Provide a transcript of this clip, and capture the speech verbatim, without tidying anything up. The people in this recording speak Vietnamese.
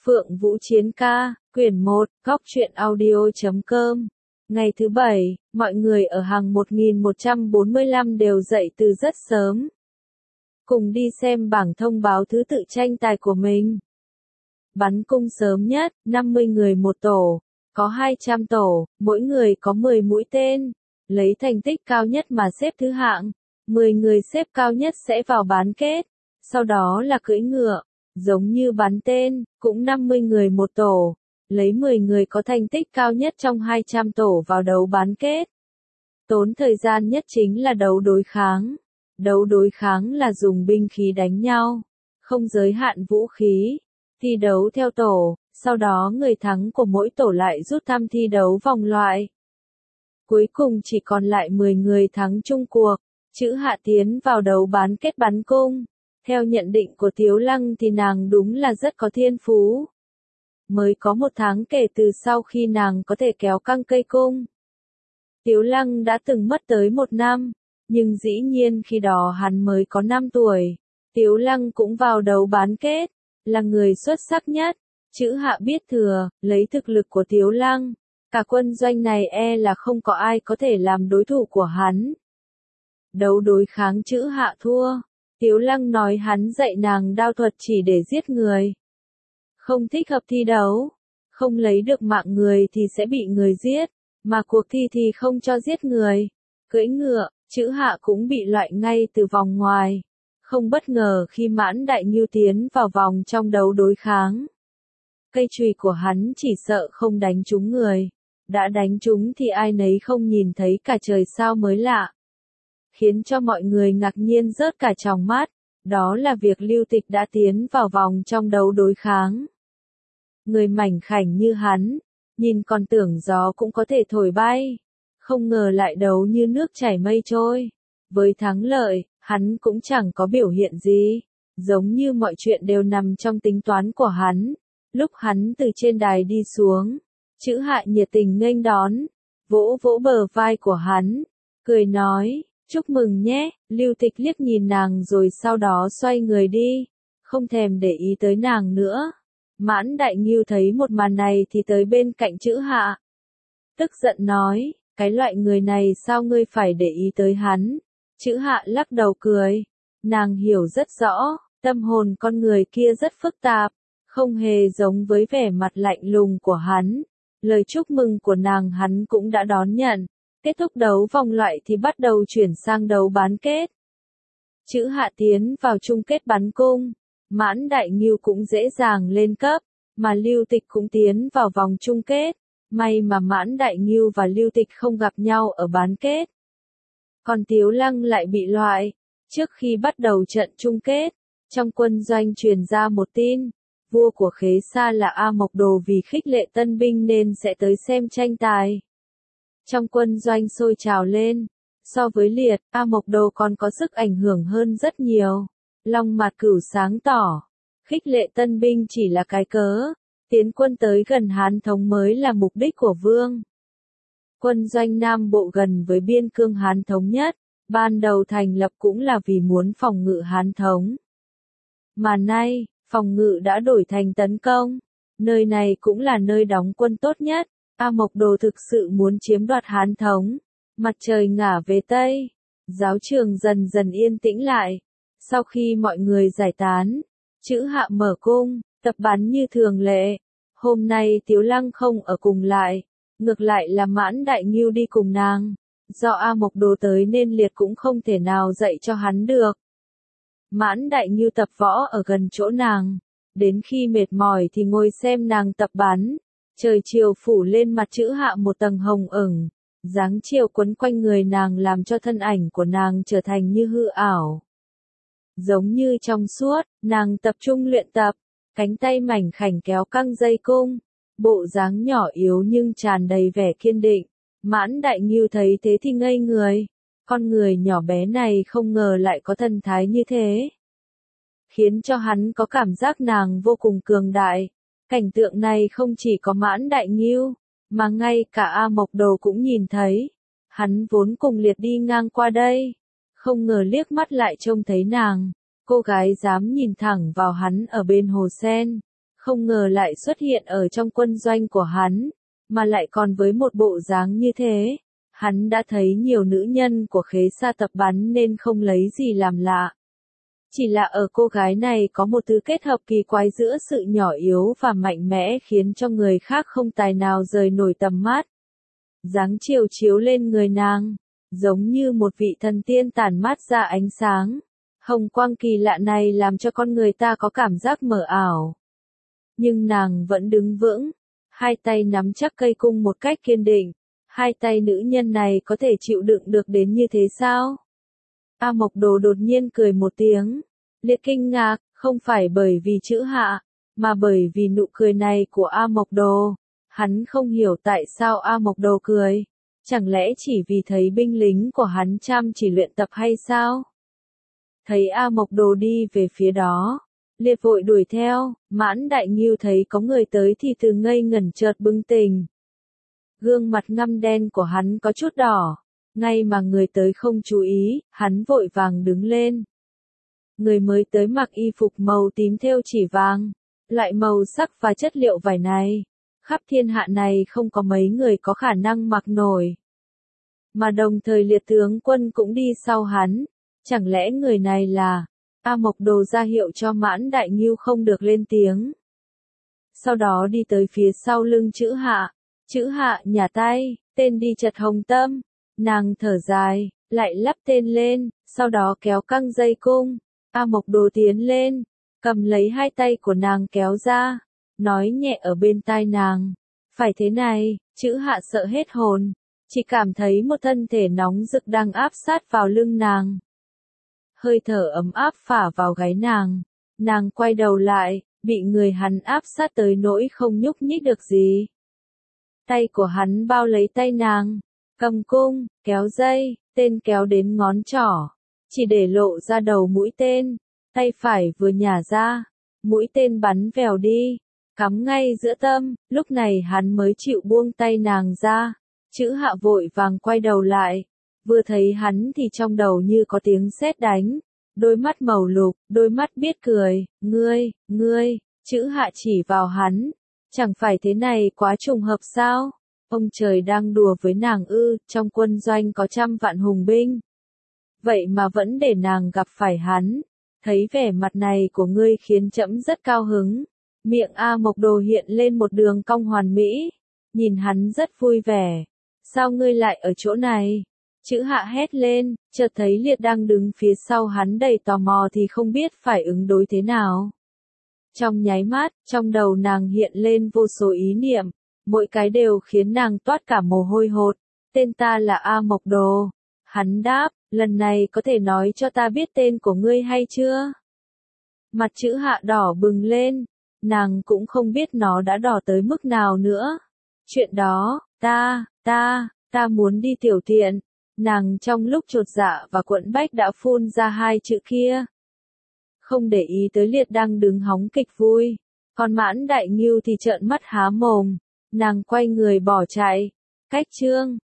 Phượng Vũ Chiến Ca, quyển một, góc truyện audio chấm com. Ngày thứ bảy, mọi người ở hàng một nghìn một trăm bốn mươi lăm đều dậy từ rất sớm. Cùng đi xem bảng thông báo thứ tự tranh tài của mình. Bắn cung sớm nhất, năm mươi người một tổ, có hai trăm tổ, mỗi người có mười mũi tên. Lấy thành tích cao nhất mà xếp thứ hạng, mười người xếp cao nhất sẽ vào bán kết. Sau đó là cưỡi ngựa, giống như bắn tên, cũng năm mươi người một tổ, lấy mười người có thành tích cao nhất trong hai trăm tổ vào đấu bán kết. Tốn thời gian nhất chính là đấu đối kháng. Đấu đối kháng là dùng binh khí đánh nhau, không giới hạn vũ khí. Thi đấu theo tổ, sau đó người thắng của mỗi tổ lại rút thăm thi đấu vòng loại. Cuối cùng chỉ còn lại mười người thắng chung cuộc, Chữ Hạ tiến vào đấu bán kết bắn cung. Theo nhận định của Tiếu Lăng thì nàng đúng là rất có thiên phú. Mới có một tháng kể từ sau khi nàng có thể kéo căng cây cung. Tiếu Lăng đã từng mất tới một năm, nhưng dĩ nhiên khi đó hắn mới có năm tuổi. Tiếu Lăng cũng vào đấu bán kết, là người xuất sắc nhất. Chữ Hạ biết thừa, lấy thực lực của Tiếu Lăng, cả quân doanh này e là không có ai có thể làm đối thủ của hắn. Đấu đối kháng Chữ Hạ thua. Tiếu Lăng nói hắn dạy nàng đao thuật chỉ để giết người. Không thích hợp thi đấu. Không lấy được mạng người thì sẽ bị người giết. Mà cuộc thi thì không cho giết người. Cưỡi ngựa, Chữ Hạ cũng bị loại ngay từ vòng ngoài. Không bất ngờ khi Mãn Đại Ngưu tiến vào vòng trong đấu đối kháng. Cây chùy của hắn chỉ sợ không đánh trúng người. Đã đánh trúng thì ai nấy không nhìn thấy cả trời sao mới lạ. Khiến cho mọi người ngạc nhiên rớt cả tròng mắt, đó là việc Lưu Tịch đã tiến vào vòng trong đấu đối kháng. Người mảnh khảnh như hắn, nhìn còn tưởng gió cũng có thể thổi bay, không ngờ lại đấu như nước chảy mây trôi. Với thắng lợi, hắn cũng chẳng có biểu hiện gì, giống như mọi chuyện đều nằm trong tính toán của hắn. Lúc hắn từ trên đài đi xuống, Chữ Hạ nhiệt tình nghênh đón, vỗ vỗ bờ vai của hắn, cười nói, chúc mừng nhé. Lưu Tịch liếc nhìn nàng rồi sau đó xoay người đi, không thèm để ý tới nàng nữa. Mãn Đại Ngưu thấy một màn này thì tới bên cạnh Chữ Hạ. Tức giận nói, cái loại người này sao ngươi phải để ý tới hắn? Chữ Hạ lắc đầu cười, nàng hiểu rất rõ, tâm hồn con người kia rất phức tạp, không hề giống với vẻ mặt lạnh lùng của hắn. Lời chúc mừng của nàng hắn cũng đã đón nhận. Kết thúc đấu vòng loại thì bắt đầu chuyển sang đấu bán kết. Chữ Hạ tiến vào chung kết bắn cung. Mãn Đại Ngưu cũng dễ dàng lên cấp, mà Lưu Tịch cũng tiến vào vòng chung kết. May mà Mãn Đại Ngưu và Lưu Tịch không gặp nhau ở bán kết. Còn Tiếu Lăng lại bị loại. Trước khi bắt đầu trận chung kết, trong quân doanh truyền ra một tin. Vua của Khế Sa là A Mộc Đồ vì khích lệ tân binh nên sẽ tới xem tranh tài. Trong quân doanh sôi trào lên. So với Liệt, A Mộc Đồ còn có sức ảnh hưởng hơn rất nhiều. Long Mạt Cửu sáng tỏ, khích lệ tân binh chỉ là cái cớ. Tiến quân tới gần Hán Thống mới là mục đích của vương. Quân doanh Nam Bộ gần với biên cương Hán Thống nhất, ban đầu thành lập cũng là vì muốn phòng ngự Hán Thống. Mà nay, phòng ngự đã đổi thành tấn công. Nơi này cũng là nơi đóng quân tốt nhất. A Mộc Đồ thực sự muốn chiếm đoạt Hán Thống. Mặt trời ngả về Tây. Giáo trường dần dần yên tĩnh lại. Sau khi mọi người giải tán, Chữ Hạ mở cung, tập bắn như thường lệ. Hôm nay Tiếu Lăng không ở cùng lại. Ngược lại là Mãn Đại Ngưu đi cùng nàng. Do A Mộc Đồ tới nên Liệt cũng không thể nào dạy cho hắn được. Mãn Đại Ngưu tập võ ở gần chỗ nàng. Đến khi mệt mỏi thì ngồi xem nàng tập bắn. Trời chiều phủ lên mặt Chữ Hạ một tầng hồng ửng. Dáng chiều quấn quanh người nàng làm cho thân ảnh của nàng trở thành như hư ảo. Giống như trong suốt, nàng tập trung luyện tập. Cánh tay mảnh khảnh kéo căng dây cung. Bộ dáng nhỏ yếu nhưng tràn đầy vẻ kiên định. Mãn Đại Ngưu thấy thế thì ngây người. Con người nhỏ bé này không ngờ lại có thần thái như thế. Khiến cho hắn có cảm giác nàng vô cùng cường đại. Cảnh tượng này không chỉ có Mãn Đại Ngưu, mà ngay cả A Mộc Đồ cũng nhìn thấy. Hắn vốn cùng Liệt đi ngang qua đây. Không ngờ liếc mắt lại trông thấy nàng. Cô gái dám nhìn thẳng vào hắn ở bên hồ sen. không ngờ lại xuất hiện ở trong quân doanh của hắn, mà lại còn với một bộ dáng như thế. Hắn đã thấy nhiều nữ nhân của Khế Sa tập bắn nên không lấy gì làm lạ. Chỉ là ở cô gái này có một thứ kết hợp kỳ quái giữa sự nhỏ yếu và mạnh mẽ khiến cho người khác không tài nào rời nổi tầm mắt. Dáng chiều chiếu lên người nàng, giống như một vị thần tiên tản mát ra ánh sáng. Hồng quang kỳ lạ này làm cho con người ta có cảm giác mờ ảo. Nhưng nàng vẫn đứng vững, hai tay nắm chắc cây cung một cách kiên định. Hai tay nữ nhân này có thể chịu đựng được đến như thế sao? A Mộc Đồ đột nhiên cười một tiếng. Liệt kinh ngạc, không phải bởi vì chữ hạ, mà bởi vì nụ cười này của A Mộc Đồ. Hắn không hiểu tại sao A Mộc Đồ cười. Chẳng lẽ chỉ vì thấy binh lính của hắn chăm chỉ luyện tập hay sao? Thấy A Mộc Đồ đi về phía đó, Liệt vội đuổi theo. Mãn Đại Ngưu thấy có người tới thì từ ngây ngẩn chợt bừng tỉnh. Gương mặt ngăm đen của hắn có chút đỏ. Ngay mà người tới không chú ý, hắn vội vàng đứng lên. Người mới tới mặc y phục màu tím thêu chỉ vàng. Loại màu sắc và chất liệu vải này, khắp thiên hạ này không có mấy người có khả năng mặc nổi. Mà đồng thời Liệt tướng quân cũng đi sau hắn. Chẳng lẽ người này là... A Mộc Đồ ra hiệu cho Mãn Đại Ngưu không được lên tiếng. Sau đó đi tới phía sau lưng chữ hạ. Chữ hạ nhả tay, tên đi chật hồng tâm. Nàng thở dài, lại lắp tên lên, sau đó kéo căng dây cung. A Mộc Đồ tiến lên, cầm lấy hai tay của nàng kéo ra, nói nhẹ ở bên tai nàng. Phải thế này, chữ hạ sợ hết hồn, chỉ cảm thấy một thân thể nóng rực đang áp sát vào lưng nàng. Hơi thở ấm áp phả vào gáy nàng, nàng quay đầu lại, bị người hắn áp sát tới nỗi không nhúc nhích được gì. Tay của hắn bao lấy tay nàng, cầm cung, kéo dây, tên kéo đến ngón trỏ, chỉ để lộ ra đầu mũi tên, tay phải vừa nhả ra, mũi tên bắn vèo đi, cắm ngay giữa tâm, lúc này hắn mới chịu buông tay nàng ra. Chữ hạ vội vàng quay đầu lại, vừa thấy hắn thì trong đầu như có tiếng sét đánh, đôi mắt màu lục, đôi mắt biết cười, ngươi, ngươi, chữ hạ chỉ vào hắn, chẳng phải thế này quá trùng hợp sao? Ông trời đang đùa với nàng ư, trong quân doanh có trăm vạn hùng binh. Vậy mà vẫn để nàng gặp phải hắn, thấy vẻ mặt này của ngươi khiến trẫm rất cao hứng. Miệng A Mộc Đồ hiện lên một đường cong hoàn mỹ, nhìn hắn rất vui vẻ. Sao ngươi lại ở chỗ này? Chữ hạ hét lên, chợt thấy Liệt đang đứng phía sau hắn đầy tò mò thì không biết phải ứng đối thế nào. Trong nháy mắt, trong đầu nàng hiện lên vô số ý niệm, mỗi cái đều khiến nàng toát cả mồ hôi hột. Tên ta là A Mộc Đồ. Hắn đáp, lần này có thể nói cho ta biết tên của ngươi hay chưa? Mặt chữ hạ đỏ bừng lên, nàng cũng không biết nó đã đỏ tới mức nào nữa. Chuyện đó, ta, ta, ta muốn đi tiểu tiện. Nàng trong lúc chột dạ và quẫn bách đã phun ra hai chữ kia. Không để ý tới Liệt đang đứng hóng kịch vui. Còn Mãn Đại Ngưu thì trợn mắt há mồm. Nàng quay người bỏ chạy. Cách chương.